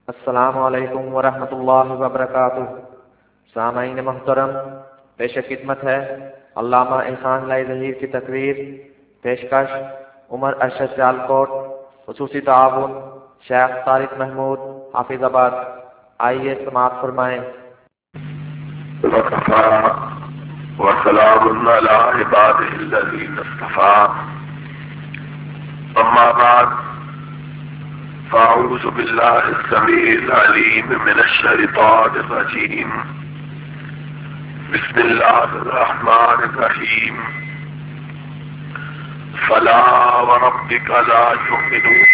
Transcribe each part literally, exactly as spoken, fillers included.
السلام علیکم ورحمۃ اللہ وبرکاتہ۔ سامعین محترم، پیش خدمت ہے علامہ احسان لائی ظہیر کی تقریر۔ پیشکش عمر ارشد سیالکوٹ، خصوصی تعاون شیخ طارق محمود حافظ آباد۔ آئیے سماعت فرمائیں۔ وسلام علی عباده الذین اصطفى، اما بعد فاعوذ باللہ السمیع العلیم من الشیطان الرجیم، بسم اللہ الرحمن الرحیم۔ فلا وربک لا یؤمنون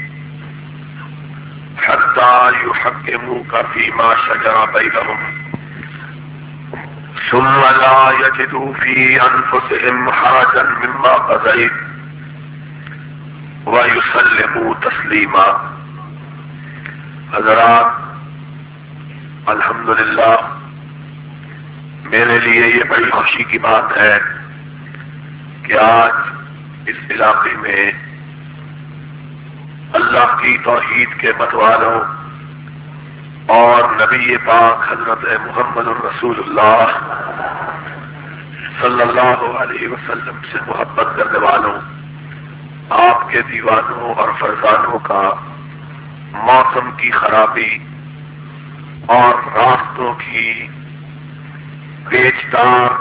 حتی یحکموک فیما شجر بینہم ثم لا يجدوا في أنفسهم حرجا مما قضيت ويسلموا تسليما۔ حضرات، الحمدللہ میرے لیے یہ بڑی خوشی کی بات ہے کہ آج اس علاقے میں اللہ کی توحید کے متوالوں اور نبی پاک حضرت محمد الرسول اللہ صلی اللہ علیہ وسلم سے محبت کرنے والوں، آپ کے دیوانوں اور فرزانوں کا موسم کی خرابی اور راستوں کی پیچدار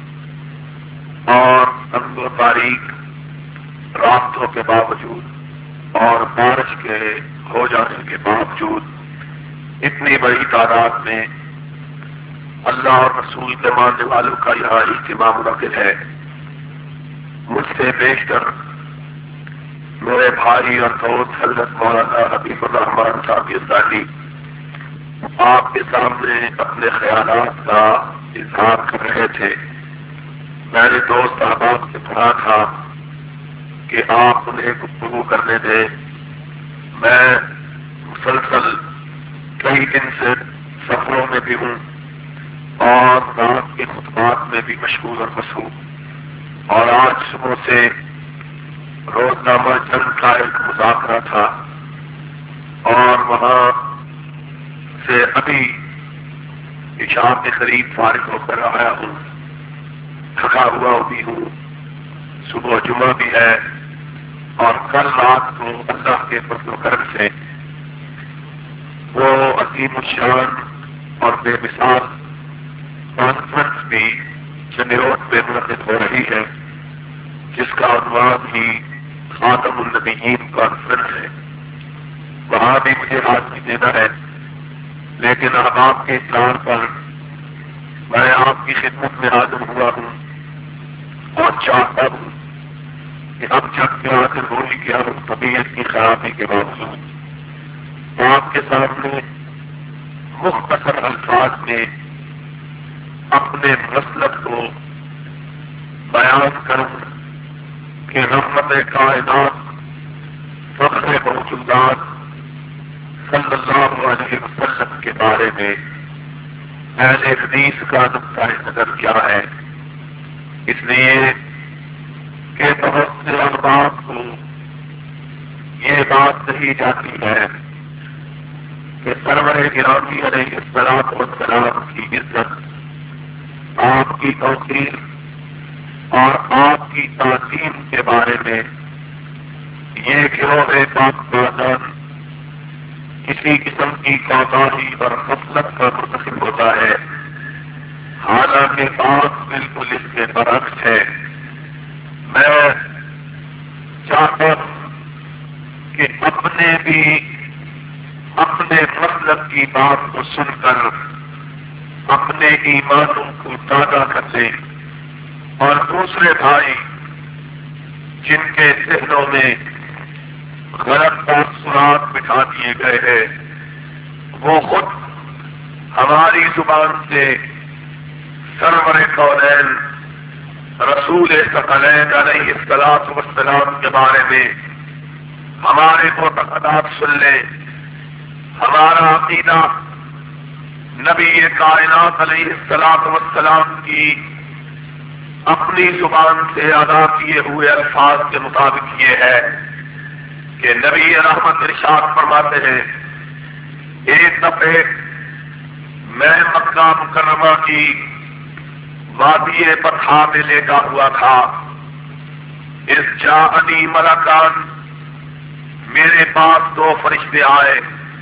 اور تنگ و تاریک راستوں کے باوجود اور بارش کے ہو جانے کے باوجود اتنی بڑی تعداد میں اللہ اور رسول کے ماننے والوں کا یہاں اجتماع منعقد ہے۔ مجھ سے بیشتر میرے بھائی اور دوست حضرت مولانا حبیب الرحمان صاحب یزدانی آپ کے سامنے اپنے خیالات کا اظہار کر رہے تھے۔ میں نے دوست احباب سے کہا تھا کہ آپ انہیں گفتگو کرنے دیں۔ میں مسلسل کئی دن سے سفروں میں بھی ہوں اور رات کے خطبات میں بھی مشغول اور مصروف، اور آج صبح سے روزنامہ جنگ کا ایک مذاکرہ تھا اور وہاں سے ابھی عشاء کے قریب فارغ ہو کر آیا ہوں، تھکا ہوا بھی ہوں۔ صبح جمعہ بھی ہے اور کل رات کو اللہ کے فضل و کرم سے وہ عظیم الشان اور بے مثال کانفرنس بھی چنیوٹ پہ منعقد ہو رہی ہے، جس کا عنوان ہی خاتم النبیین کانفرنس ہے۔ وہاں بھی مجھے حاضری دینا ہے، لیکن اب آپ کے اطلاع پر میں آپ کی خدمت میں حاضر ہوا ہوں اور چاہتا ہوں کہ اب جب میں حاضر ہو ہی گیا ہوں طبیعت کی خرابی کے باوجود آپ کے سامنے مختصر الفاظ میں اپنے مسلک کو بیان کروں کہ رحمت کائنات فخر موجودات صلی اللہ علیہ وسلم کے بارے میں اہل حدیث کا نقطہ نظر کیا ہے۔ اس لیے کہ بہت سے احباب کو یہ بات کہی جاتی ہے کہ سرور گرامی علیہ الصلوۃ والسلام کی عزت، آپ کی توقیر اور آپ کی تعظیم کے بارے میں یہ گروہ پاک بازان کسی قسم کی کوتاہی اور غفلت کا مرتکب ہوتا ہے، حالانکہ بات بالکل اس کے برعکس ہے۔ میں چاہتا ہوں کہ اپنے بھی اپنے مسلک کی بات کو سن کر اپنے ایمانوں کو تازہ کر لیں، اور دوسرے بھائی جن کے ذہنوں میں غلط تاثرات بٹھا دیے گئے ہیں وہ خود ہماری زبان سے سرور کونین رسول ثقلین علیہ الصلوۃ والسلام کے بارے میں ہمارے معتقدات سن لیں۔ ہمارا عقیدہ نبی کائنات علیہ الصلوۃ والسلام کی اپنی زبان سے ادا کیے ہوئے الفاظ کے مطابق یہ ہے کہ نبی رحمت ارشاد فرماتے ہیں ایک دفعہ میں مکہ مکرمہ کی وادی بطحا میں لیٹا ہوا تھا. اس جاءنی ملکان، میرے پاس دو فرشتے آئے.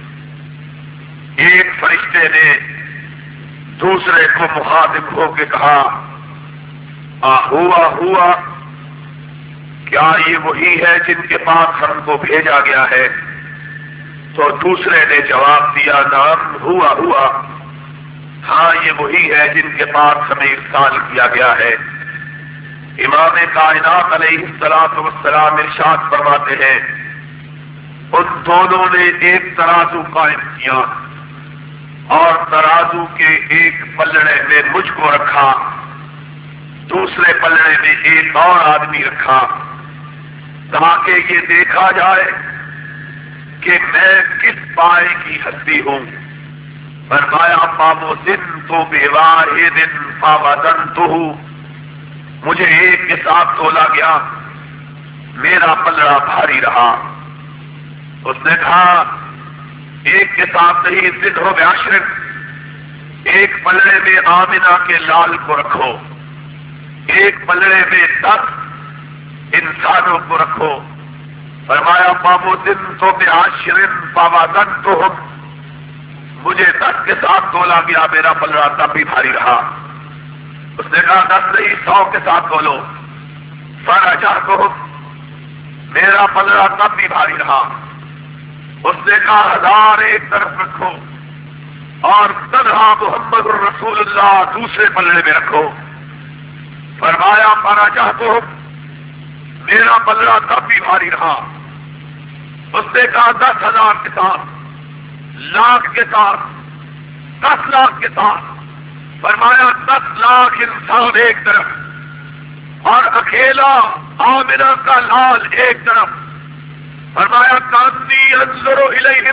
ایک فرشتے نے دوسرے کو مخاطب ہو کے کہا آ ہوا ہوا، کیا یہ وہی ہے جن کے پاس ہم کو بھیجا گیا ہے؟ تو دوسرے نے جواب دیا نعم ہوا ہوا، ہاں یہ وہی ہے جن کے پاس ہمیں ارسال کیا گیا ہے. امام کائنات علیہ الصلوۃ والسلام ارشاد فرماتے ہیں ان دونوں نے ایک ترازو قائم کیا اور ترازو کے ایک پلڑے میں مجھ کو رکھا، دوسرے پلڑے میں ایک اور آدمی رکھا، تاکہ یہ دیکھا جائے کہ میں کس پائے کی ہستی ہوں. فرمایا فاوزن تو بواحد فوزنتہ، مجھے ایک کے ساتھ تولا گیا، میرا پلڑا بھاری رہا. اس نے کہا ایک کے ساتھ نہیں، زد ہو بعشر، ایک پلڑے میں آمنہ کے لال کو رکھو، ایک پلڑے میں دس انسانوں کو رکھو. فرمایا فاوزن تو بعشر فوزنتہم، مجھے دس کے ساتھ تولا گیا، میرا پلڑا تب بھی بھاری رہا. اس نے کہا دس نہیں، سو کے ساتھ تولو. فرجعتہم، میرا پلڑا تب بھی بھاری رہا. اس نے کہا ہزار ایک طرف رکھو اور تنہا محمد الرسول اللہ دوسرے پلڑے میں رکھو. فرمایا فرجعتہم، میرا پلڑا تب بھی بھاری رہا. اس نے کہا دس ہزار کے ساتھ، لاکھ کے ساتھ، دس لاکھ کے ساتھ. فرمایا دس لاکھ انسان ایک طرف اور اکیلا آمنہ کا لال ایک طرف. فرمایا کانی انظر الیہم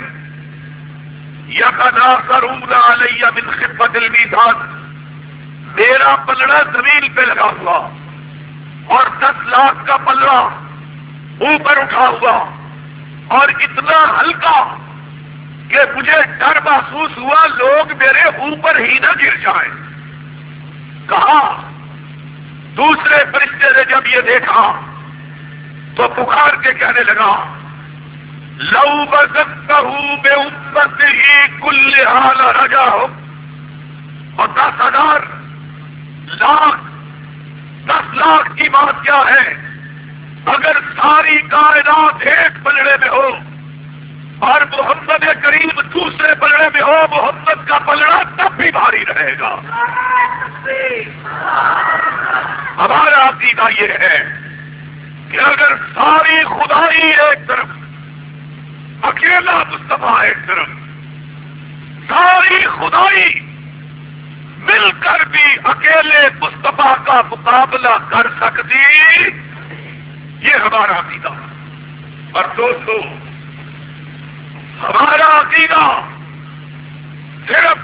یتناثرون علی من خفۃ المیزان، میرا پلڑا زمین پہ لگا ہوا اور دس لاکھ کا پلڑا اوپر اٹھا ہوا اور اتنا ہلکا کہ مجھے ڈر محسوس ہوا لوگ میرے اوپر ہی نہ گر جائیں. کہا دوسرے فرشتے نے جب یہ دیکھا تو پکار کے کہنے لگا لو وزنتہ بامتہ کلھا لرجعہم، اور دس ہزار لاکھ دس لاکھ کی بات کیا ہے؟ اگر ساری کائنات ایک پلڑے میں ہو اور محمد کریم دوسرے پلڑے میں ہو، محمد کا پلڑا تب بھی بھاری رہے گا. ہمارا عقیدہ یہ ہے کہ اگر ساری خدائی ایک طرف، اکیلا مصطفیٰ ایک طرف، ساری خدائی مل کر بھی اکیلے مصطفیٰ کا مقابلہ کر سکتی، یہ ہمارا عقیدہ. اور دوستو ہمارا عقیدہ صرف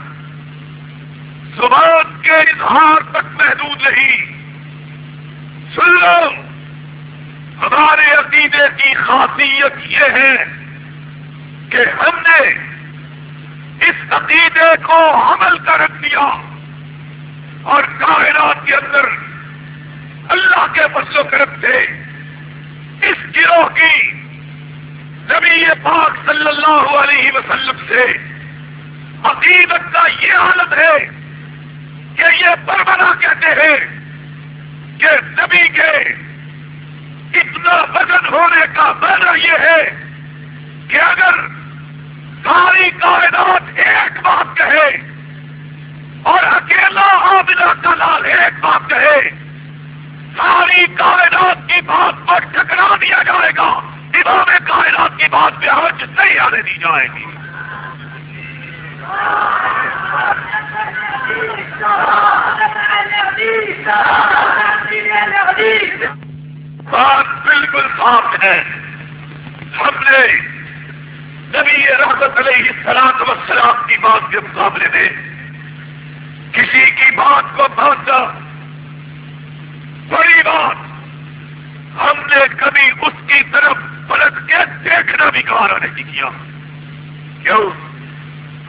زبان کے اظہار تک محدود نہیں. سن لو، ہمارے عقیدے کی خاصیت یہ ہے کہ ہم نے اس عقیدے کو عمل کر رکھ دیا اور کائنات کے اندر اللہ کے فضل و کرم سے اس گروہ کی نبی پاک صلی اللہ علیہ وسلم سے عقیدت کا یہ حالت ہے کہ یہ بربنا کہتے ہیں کہ نبی کے اتنا وزن ہونے کا معنی یہ ہے کہ اگر ساری کائنات ایک بات کہے اور اکیلا آمنہ کا لال ایک بات کہے، ساری کائنات کی بات پر ٹکرا دیا جائے گا، امام کائنات کی بات پہ حرج نہیں آنے دی جائے گی. بات بالکل صاف ہے. ہم نے نبی رحمت علیہ الصلوۃ والسلام کی بات کے مقابلے میں کسی کی بات کو ماننا بڑی بات، ہم نے کبھی اس کی طرف پلٹ کے دیکھنا بھی گوارا نہیں کیا. کیوں؟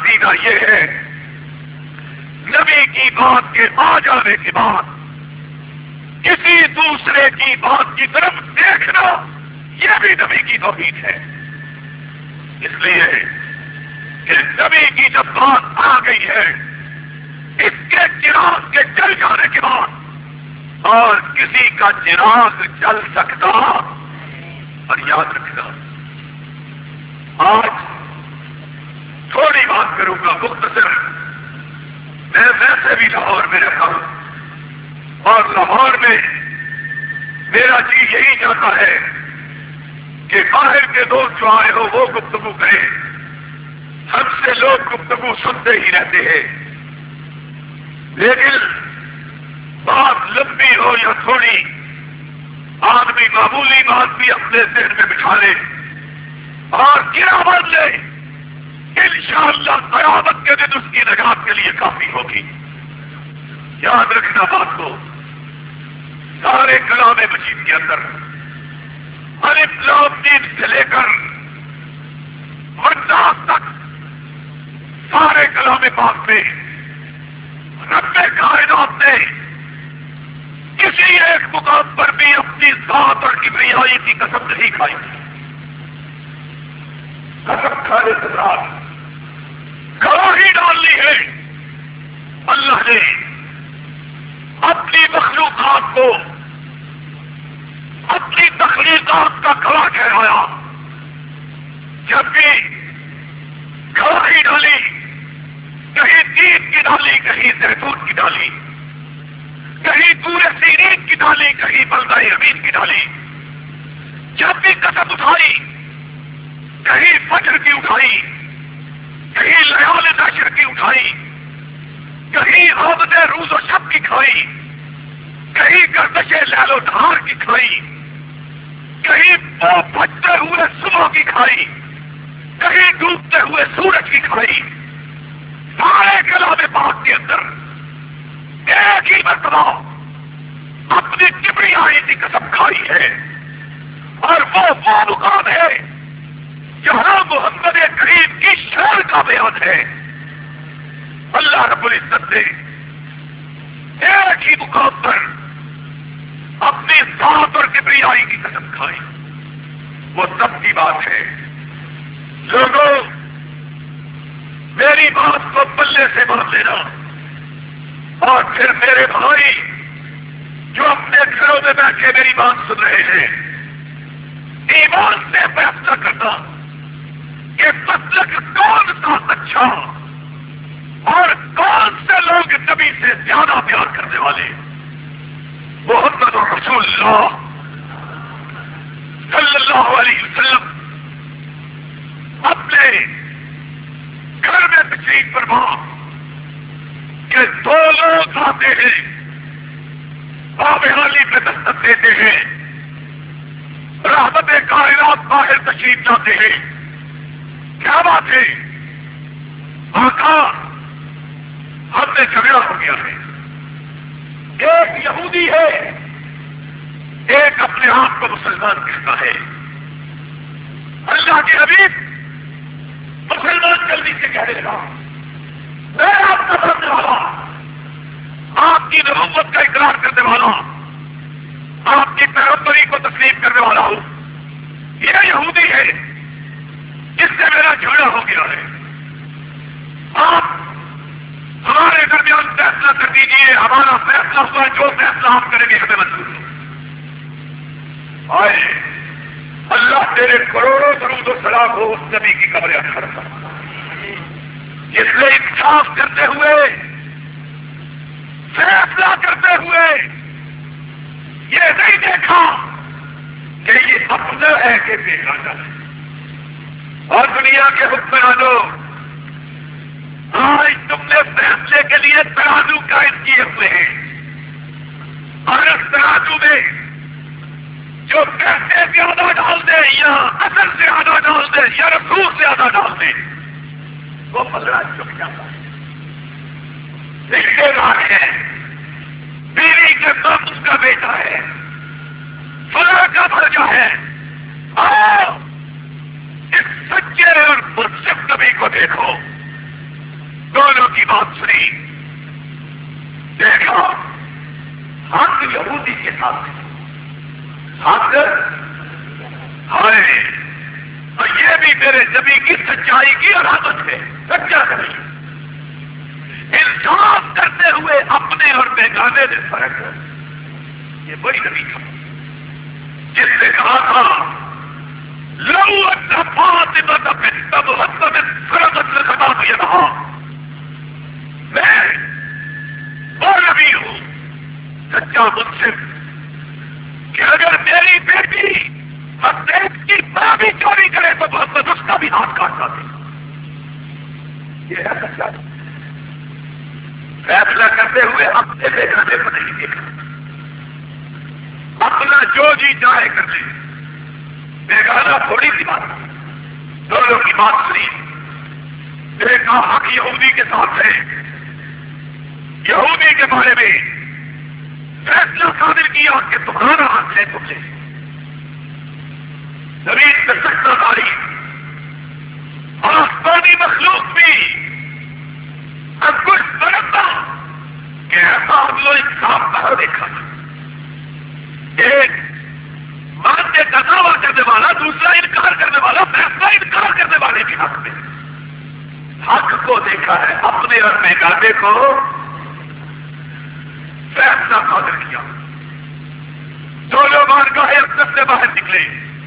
عقیدہ یہ ہے نبی کی بات کے آ جانے کے بعد کسی دوسرے کی بات کی طرف دیکھنا یہ بھی نبی کی توحید ہے. اس لیے کہ نبی کی جب بات آ گئی ہے اس کے چراغ کے جل جانے کے بعد اور کسی کا چراغ جل سکتا. اور یاد رکھنا آج تھوڑی بات کروں گا مختصر. میں ویسے بھی لاہور میں رہتا ہوں اور لاہور میں میرا جی یہی چاہتا ہے کہ باہر کے دوست جو آئے ہو وہ گفتگو کریں. ہم سے لوگ گفتگو سنتے ہی رہتے ہیں لیکن بات لمبی ہو یا تھوڑی آدمی معمولی بات بھی اپنے ذہن میں بٹھا لے اور کیا مان لے انشاءاللہ قیامت کے دن اس کی نجات کے لیے کافی ہوگی. یاد رکھنا بات کو سارے کلام مجید کے اندر الف لام میم سے لے کر الناس تک سارے کلام پاک میں رب کائنات نے کسی ایک مقام پر بھی اپنی ذات اور کبریائی کی قسم نہیں کھائی. قسم کھانے کے بعد گواہی ڈالنی ہے. اللہ نے اپنی مخلوقات کو اپنی تخلیقات کا گواہ ٹھہرایا. جب بھی گواہی ڈالی کہیں تین کی ڈالی کہیں زیتون کی ڈالی کہیں پورے سیرین کی ڈالی کہیں بلدہ امین کی ڈالی. جب بھی قسم اٹھائی کہیں فجر کی اٹھائی کہیں لیال نشر کی اٹھائی کہیں عابد روز و شب کی کھائی کہیں گردش لیل و نہار کی کھائی کہیں بجتے ہوئے صبح کی کھائی کہیں ڈوبتے ہوئے سورج کی کھائی. سارے کلام پاک کے اندر ایک ہی مرتبہ اپنی کبریائی کی قسم کھائی ہے اور وہ وہ مقام ہے جہاں محمد کریم کی شان کا بیان ہے. اللہ رب العزت نے ایک ہی مقام پر اپنی ذات اور کبریائی کی قسم کھائی. وہ سب کی بات ہے. لوگوں میری بات کو پلے سے مان لینا اور پھر میرے بھائی جو اپنے گھروں میں بیٹھے میری بات سن رہے ہیں ایمان سے فیصلہ کرنا کہ مسلک کون سا اچھا اور کون سے لوگ نبی سے زیادہ پیار کرنے والے. محمد رسول اللہ صلی اللہ علیہ وسلم اپنے گھر میں تشریف فرما کہ دو لوگ آتے ہیں بابحالی پہ دستک دیتے ہیں رحمت کائنات باہر تشریف لاتے ہیں. کیا بات ہے آقا ہم نے جھگڑا ہو گیا ہے. ایک یہودی ہے ایک اپنے آپ کو مسلمان کہتا ہے. اللہ کے حبیب مسلمان جلدی سے کہنے لگا میں آپ کا بننے والا آپ کی نبوت کا اقرار کرنے والا آپ کی پیغمبری کو تسلیم کرنے والا ہوں. یہ یہودی ہے جس سے میرا جھگڑا ہو گیا ہے. آپ ہمارے درمیان فیصلہ کر دیجیے. ہمارا فیصلہ ہوا جو فیصلہ آپ کریں گے ہمیں منظور ہے. آئے اللہ تیرے کروڑوں درود و سلام ہو اس نبی کی قبر اطہر پر جس نے انصاف کرتے ہوئے فیصلہ کرتے ہوئے یہ نہیں دیکھا کہ یہ اپنا ہے کہ بیگانہ ہے. اور دنیا کے حکمرانوں آج تم نے فیصلے کے لیے ترازو قائم کیے ہوئے ہیں اور اس ترازو میں جو پیسے زیادہ ڈال دے یا اصل سے زیادہ ڈال دے یا رسول سے زیادہ ڈال دے وہ پلڑا چک جاتا ہے. رشتے دار ہے بیوی کے باپ اس کا بیٹا ہے فلاں کا بھرجا ہے. آؤ اس سچے اور منصف نبی کو دیکھو دونوں کی بات سنی، دیکھا حق یہودی کے ساتھ حق ہے، اور یہ بھی میرے نبی کی سچائی کی علامت ہے، سچا نہیں۔ الزام کرتے ہوئے اپنے اور بیگانے میں فرق ہے۔ یہ وہی نبی تھا جس نے کہا تھا لو ان فاطمہ بنت محمد فرضت لخطاب یدہا، میں وہ نبی ہوں سچا منصف کہ اگر میری بیٹی حسین کی ماں بھی چوری کرے تو محمد اس کا بھی ہاتھ کاٹنا دے۔ یہ ہے سچا فیصلہ کرتے ہوئے اپنے بیگانے کو نہیں دیکھا، اپنا جو جی چاہے کر لے، بیگانہ تھوڑی سی بات، دونوں کی بات سنی، دیکھا حق یہودی کے ساتھ ہے، یہودی کے بارے میں فیصلہ صادر کیا کہ تمہارا حق ہے تم سے، زمین میں سکتا داری آسمانی مخلوق بھی انکش برتتا کہ ایسا ہم لوگ انصاف نہ دیکھا، ایک ماننے کا دعویٰ کرنے والا، دوسرا انکار کرنے والا، فیصلہ انکار کرنے والے کے حق میں حق کو دیکھا ہے، اپنے اور بیگانے کو فیصلہ صادر کیا۔ دونوں بارگاہ اقدس سے باہر نکلے،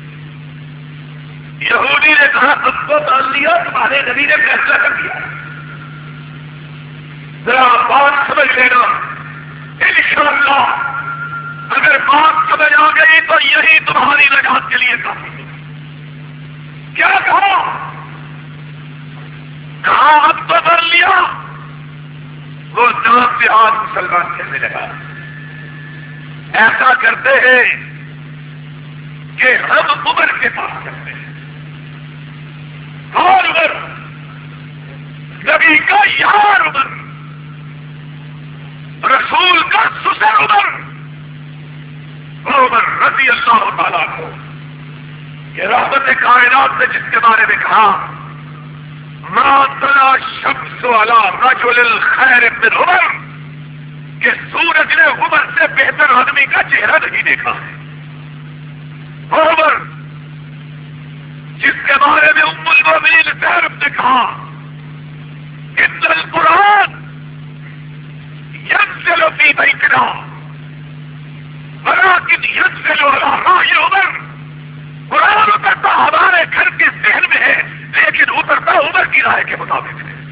یہودی نے کہا تم کو مان لیا، تمہارے نبی نے فیصلہ کر دیا، ذرا بات سمجھ لینا، انشاءاللہ اگر بات سمجھ آ گئی تو یہی تمہاری نجات کے لیے کافی ہے۔ کیا کہا؟ کہا اب تو مان لیا۔ وہ نام سے آج مسلمان کہنے لگا ایسا کرتے ہیں کہ ہم عمر کے پاس کرتے ہیں، اور عمر نبی کا یار عمر، رسول کا سسر عمر، عمر رضی اللہ تعالیٰ کو کہ رحمت کائنات نے جس کے بارے میں کہا ما طلع الشمس علی رجل الخیر من عمر، کہ سورج نے عمر سے بہتر آدمی کا چہرہ نہیں دیکھا ہے۔ عمر جس کے بارے میں ام المؤمنین زینب نے کہا ان القرآن ينزل في بيتنا ولكن ينزل على رأي عمر، قرآن اترتا ہمارے گھر کے ذہن میں ہے لیکن اترتا عمر کی رائے کے مطابق ہے۔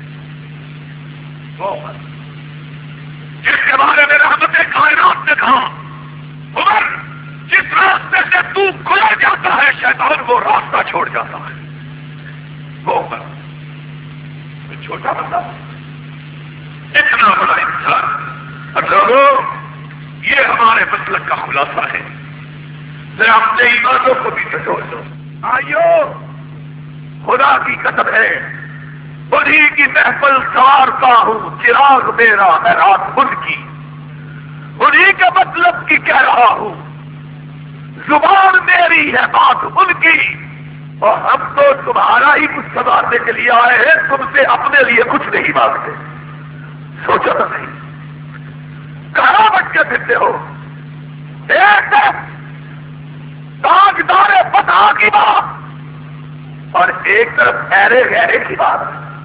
جس کے بارے میں رحمت کائنات نے کہا عمر جس راستے سے تو کھلا جاتا ہے شیطان وہ راستہ چھوڑ جاتا ہے۔ وہ عمر چھوٹا بندہ اتنا بڑا انسان، اور لوگوں یہ ہمارے مسلک کا خلاصہ ہے، ذرا اپنے ایمانوں کو بھی ٹٹول دو۔ آئیو خدا کی قسم ہے انہی کی محفل سوارتا ہوں، چراغ میرا ہے رات ان کی، انہی کے مطلب کی کہہ رہا ہوں، زبان میری ہے بات ان کی، اور ہم تو تمہارا ہی کچھ سنوانے کے لیے آئے ہیں، تم سے اپنے لیے کچھ نہیں مانگتے۔ سوچو تو نہیں کہاں بچ کے پھرتے ہو؟ ایک طرف تاجدار فتح کی بات اور ایک طرف ایرے غیرے کی بات،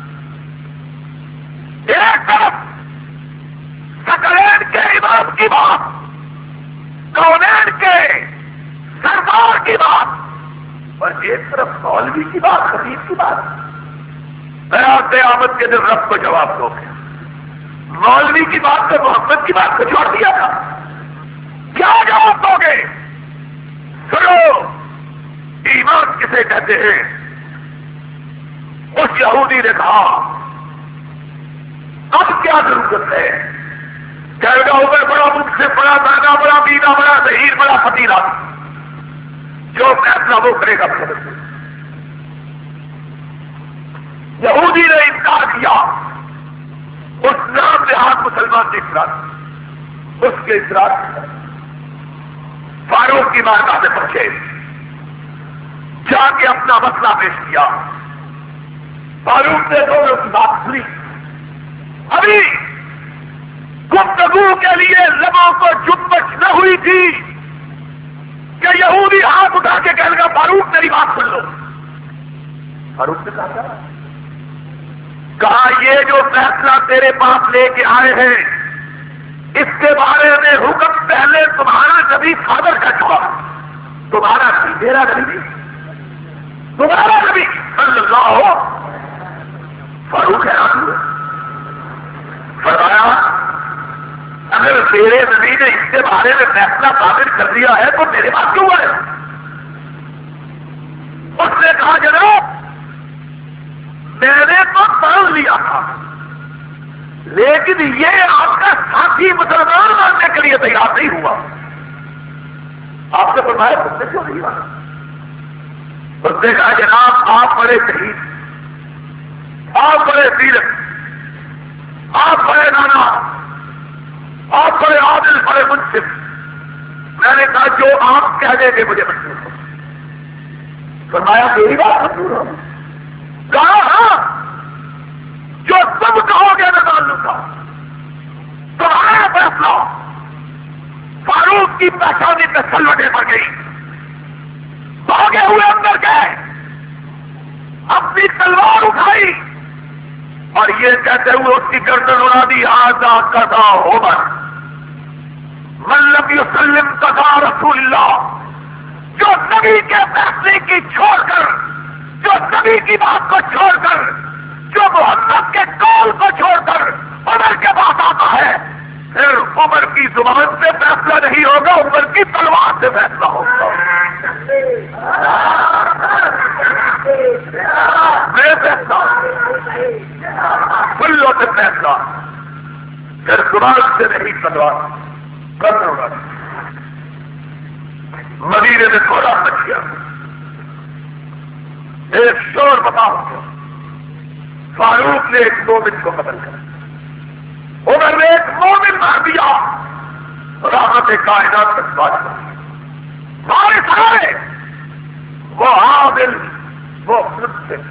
ایک طرف سکلین کے امام کی بات، کونین کے سردار کی بات، اور ایک طرف مولوی کی بات، خطیب کی بات۔ قیامت کے دن رب کو جواب دو گے، مولوی کی بات پہ محمد کی بات کو چھوڑ دیا تھا، کیا جواب دو گے؟ سنو ایمان کسے کہتے ہیں؟ اس یہودی نے کہا اب کیا ضرورت ہے؟ کہے گا عمر بڑا مجھ سے بڑا مہنگا، بڑا بینا، بڑا ظہیر، بڑا فتیلا، جو فیصلہ وہ کرے گا۔ یہودی نے انکار کیا، اس نام نہاد مسلمان کے اصرار، اس کے اصرار فاروق کی بارگاہ میں پہنچے، جا کے اپنا مسئلہ پیش کیا۔ فاروق نے دونوں کی بات سنی، گفتگو کے لیے لبوں کو جنبش نہ ہوئی تھی کہ یہودی ہاتھ اٹھا کے کہنے کا فاروق میری بات سن لو. فاروق نے کہا کہا یہ جو فیصلہ تیرے پاس لے کے آئے ہیں اس کے بارے میں حکم پہلے تمہارا نبی فادر کا چھوڑا, تمہارا نبی, میرا نبی نہیں, تمہارا نبی صلی اللہ ہو. فاروق ہے فرمایا اگر میرے نبی نے اس کے بارے میں فیصلہ قابل کر دیا ہے تو میرے پاس کیوں ہے؟ اس نے کہا جناب میں نے تو مان لیا تھا لیکن یہ آپ کا ساتھی مسلمان ماننے کے لیے تیار نہیں ہوا. آپ نے فرمایا تم نے کیوں نہیں مانا؟ اس نے کہا جناب آپ بڑے شہید, آپ بڑے سیرت, آپ بڑے نانا, آپ بڑے عادل, بڑے منصف. میں نے کہا جو آپ کہہ دیں گے مجھے منظور ہو. فرمایا میری بات منظور ہو؟ کہا ہاں جو تم کہو گے میں مان لوں گا. تمہارا فیصلہ. فاروق کی پہچانی پہ سلوٹیں پڑ گئی, بھاگے ہوئے اندر گئے, اپنی تلوار اٹھائی اور یہ کہتے ہوئے اس کی گردن اڑا دی آزاد کرتا عمر من لم یسلم قضاء رسول اللہ. جو نبی کے فیصلے کی چھوڑ کر, جو نبی کی بات کو چھوڑ کر, جو محمد کے قول کو چھوڑ کر عمر کے پاس آتا ہے پھر عمر کی زبان سے فیصلہ نہیں ہوگا, عمر کی تلوار سے فیصلہ ہوگا. میں فیصلہ کلوں سے فیصلہ پھر زبان سے نہیں, تلوار کرنا ہوگا. مدینے میں تھوڑا بچ گیا, ایک شور بتا ہو گیا. فاروق نے ایک مومن کو قتل کر, عمر نے ایک مومن مار دیا. رحمت کائنات تک بات کر سارے سارے وہ عادل, وہ منصف,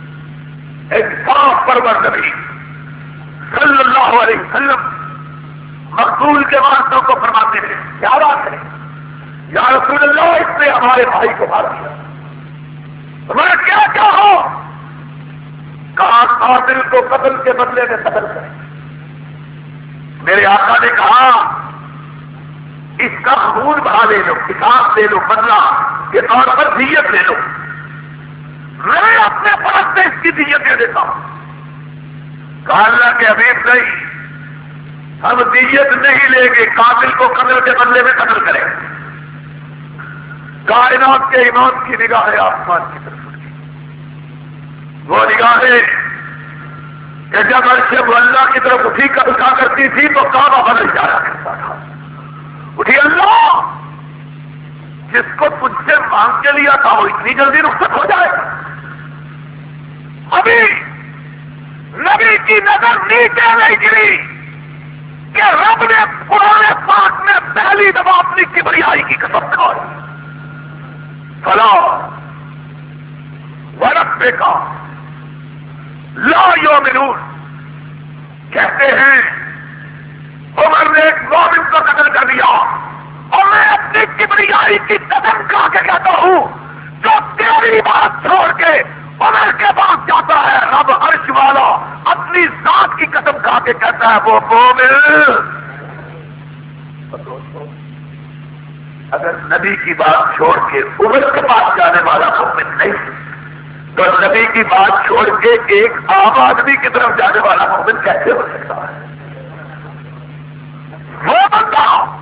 انصاف پرور نبی صلی اللہ علیہ وسلم مقبول کے واسطوں کو فرماتے ہیں کیا بات ہے یا رسول اللہ اس نے ہمارے بھائی کو مار دیا. ہمارا کیا کیا ہو؟ کہا قاتل کو قتل کے بدلے میں قتل کریں. میرے آقا نے کہا اس کا خون بہا لے لو, کتاب دے لو, بدلا کے طور پر دیت لے لو. میں اپنے پاس سے اس کی دیت دے دیتا ہوں. کہا اللہ کے حبیب نہیں, ہم دیت نہیں لیں گے, قاتل کو قتل کے بدلے میں قتل کریں. کائنات کے امام کی نگاہ آسمان کی طرف, وہ نگاہیں کہ جب عرش اللہ کی طرف اٹھی کر اٹھا کرتی تھی تو کعبہ بدل جایا کرتا تھا. اٹھی اللہ جس کو تجھ سے مانگ کے لیا تھا وہ اتنی جلدی رخصت ہو جائے. ابھی نبی کی نظر نیچے نہیں گری کہ رب نے پرانے پاک میں پہلی دفعہ اپنی کبریائی کی قسم کھائی. فلا وربک لا یؤمنون. کہتے ہیں عمر نے ایک مومن کو قتل کر دیا اور میں اپنی کبریائی کی قسم کھا کے کہتا ہوں جو تیری بات چھوڑ کے عمر کے پاس جاتا ہے رب عرش والا اپنی ذات کی قسم کھا کے کہتا ہے وہ مومن. اگر نبی کی بات چھوڑ کے عمر کے پاس جانے والا مومن نہیں تو نبی کی بات چھوڑ کے ایک عام آدمی کی طرف جانے والا مومن کیسے ہو سکتا ہے؟ وہ بندہ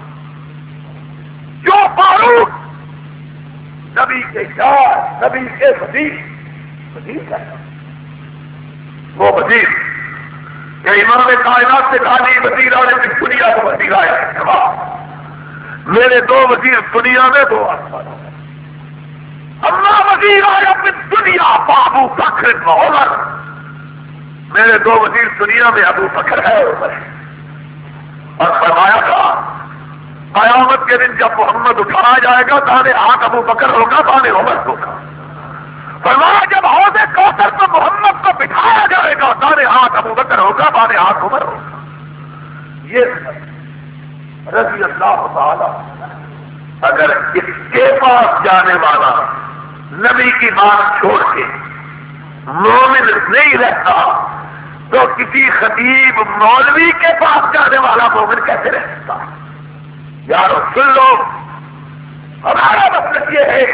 جو فاروق نبی کے شاہ, نبی کے وزیر, وزیر ہے وہ وزیر کہ امام کائنات سے کہا نہیں وزیر آنے کی دنیا کو وزیر آیا. میرے دو وزیر دنیا میں, دو آسمانوں میں. اللہ وزیر آیا اپنی دنیا ابو بکر عمر. میرے دو وزیر دنیا میں ابو بکر ہے عمر ہے. اور فرمایا تھا قیامت کے دن جب محمد اٹھایا جائے گا دانے ہاتھ ابو بکر ہوگا, دانے عمر ہوگا. فرمایا جب حوض کوثر پر محمد کو بٹھایا جائے گا دانے ہاتھ ابو بکر ہوگا, دانے ہاتھ عمر ہوگا. یہ رضی اللہ تعالی اگر اس کے پاس جانے والا نبی کی بات چھوڑ کے مومن نہیں رہتا تو کسی خطیب مولوی کے پاس جانے والا مومن کیسے رہ سکتا؟ یارو سن لو، ہمارا مطلب یہ ہے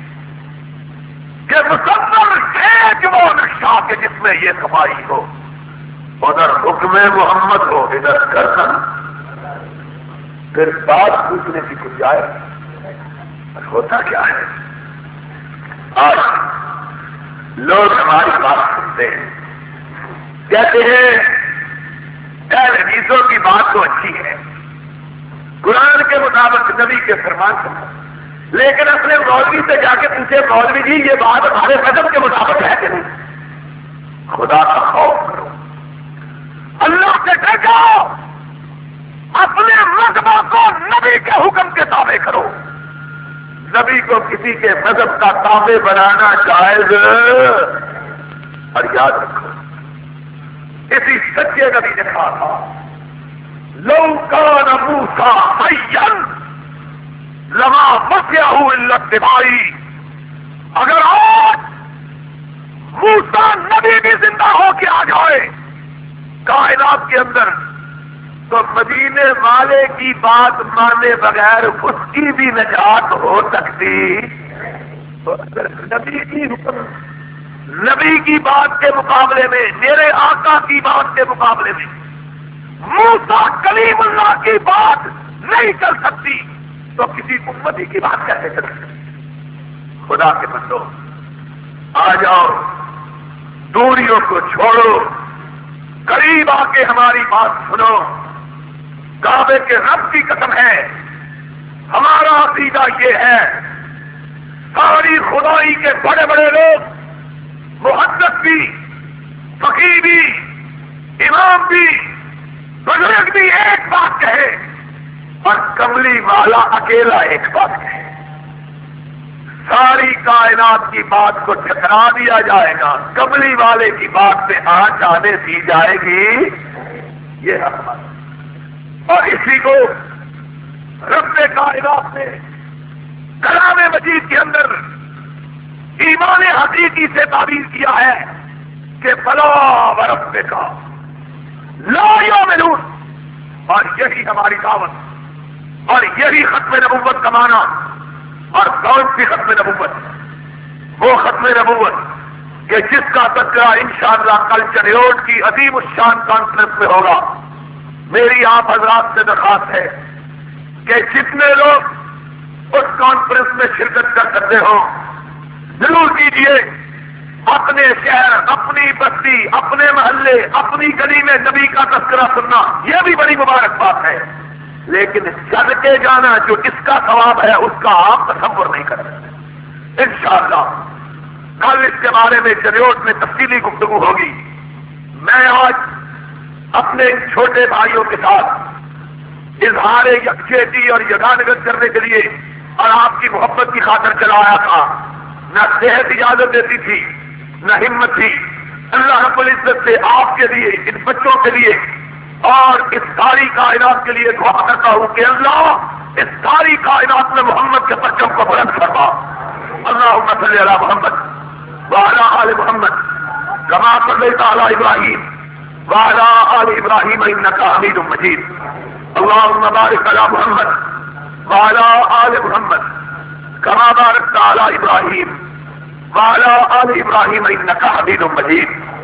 کہ مسلسل ایک وہ نقشہ کے جس میں یہ کمائی ہو، ادھر حکم محمد ہو، ادھر کرسن، پھر بات پوچھنے کی گنجائش ہوتا کیا ہے؟ آج لوگ ہماری بات سنتے ہیں، کہتے ہیں اہل حدیثوں کی بات تو اچھی ہے، قرآن کے مطابق نبی کے فرمان سے، لیکن اپنے مولوی سے جا کے پوچھے مولوی جی یہ بات ہمارے مذہب کے مطابق ہے کہ نہیں؟ خدا کا خوف کرو، اللہ سے ڈر جاؤ، اپنے مذہب کو نبی کے حکم کے تابع کرو۔ نبی کو کسی کے مذہب کا تابع بنانا جائز، اور یاد رکھو اسی سچے نبی نے کہا تھا لو کان موسیٰ حیا لما مسیہ الا اتباعی، اگر آج موسیٰ نبی بھی زندہ ہو کے آ جائے کائنات کے اندر تو مدینے والے کی بات مانے بغیر اس کی بھی نجات ہو سکتی۔ تو اگر نبی کی حکم نبی کی بات کے مقابلے میں، میرے آقا کی بات کے مقابلے میں موسیٰ کلیم اللہ کی بات نہیں کر سکتی تو کسی امتی کی بات کیسے کر سکتی؟ خدا کے بندو آ جاؤ، دوریوں کو چھوڑو، قریب آ کے ہماری بات سنو۔ کعبے کے رب کی قسم ہے، ہمارا عقیدہ یہ ہے ساری خدائی کے بڑے بڑے لوگ، محدث بھی، فقیہ بھی، امام بھی، بزرگ بھی ایک بات کہے اور کملی والا اکیلا ایک بات کہے، ساری کائنات کی بات کو ٹھکرا دیا جائے گا، کملی والے کی بات پہ آنچ آنے دی جائے گی۔ یہ حکمت، اور اسی کو رب کائنات نے کلام مجید کے اندر ایمان حقیقی سے تعبیر کیا ہے کہ فلا وربک لا یؤمنون، اور یہی ہماری دعوت اور یہی ختم نبوت کا معنی۔ اور کون سی ختم نبوت؟ وہ ختم نبوت کہ جس کا تذکرہ انشاءاللہ کل چنیوٹ کی عظیم الشان کانفرنس میں ہوگا۔ میری آپ حضرات سے درخواست ہے کہ جتنے لوگ اس کانفرنس میں شرکت کر سکتے ہو ضرور کیجیے۔ اپنے شہر، اپنی بستی، اپنے محلے، اپنی گلی میں نبی کا تذکرہ سننا یہ بھی بڑی مبارک بات ہے، لیکن چل کے جانا جو اس کا ثواب ہے اس کا آپ تصور نہیں کر سکتے۔ انشاءاللہ کل اس کے بارے میں چنیوٹ میں تفصیلی گفتگو ہوگی۔ میں آج اپنے چھوٹے بھائیوں کے ساتھ اظہار یکجہتی اور یگانگت کرنے کے لیے اور آپ کی محبت کی خاطر چلایا تھا، نہ صحت اجازت دیتی تھی نہ ہمت تھی۔ اللہ رب العزت سے آپ کے لیے، ان بچوں کے لیے اور اس ساری کائنات کے لیے دعا کرتا ہوں کہ اللہ اس ساری کائنات میں محمد کے پرچم کو بلند فرما۔ اللہم صلی علی محمد وعلی آل محمد کما صلیت علی ابراہیم وعلی آل ابراہیم انک حمید مجید۔ اللہم بارک علی محمد وعلی آل محمد کما بارکت علی ابراہیم وعلی آل ابراہیم انک حمید مجید۔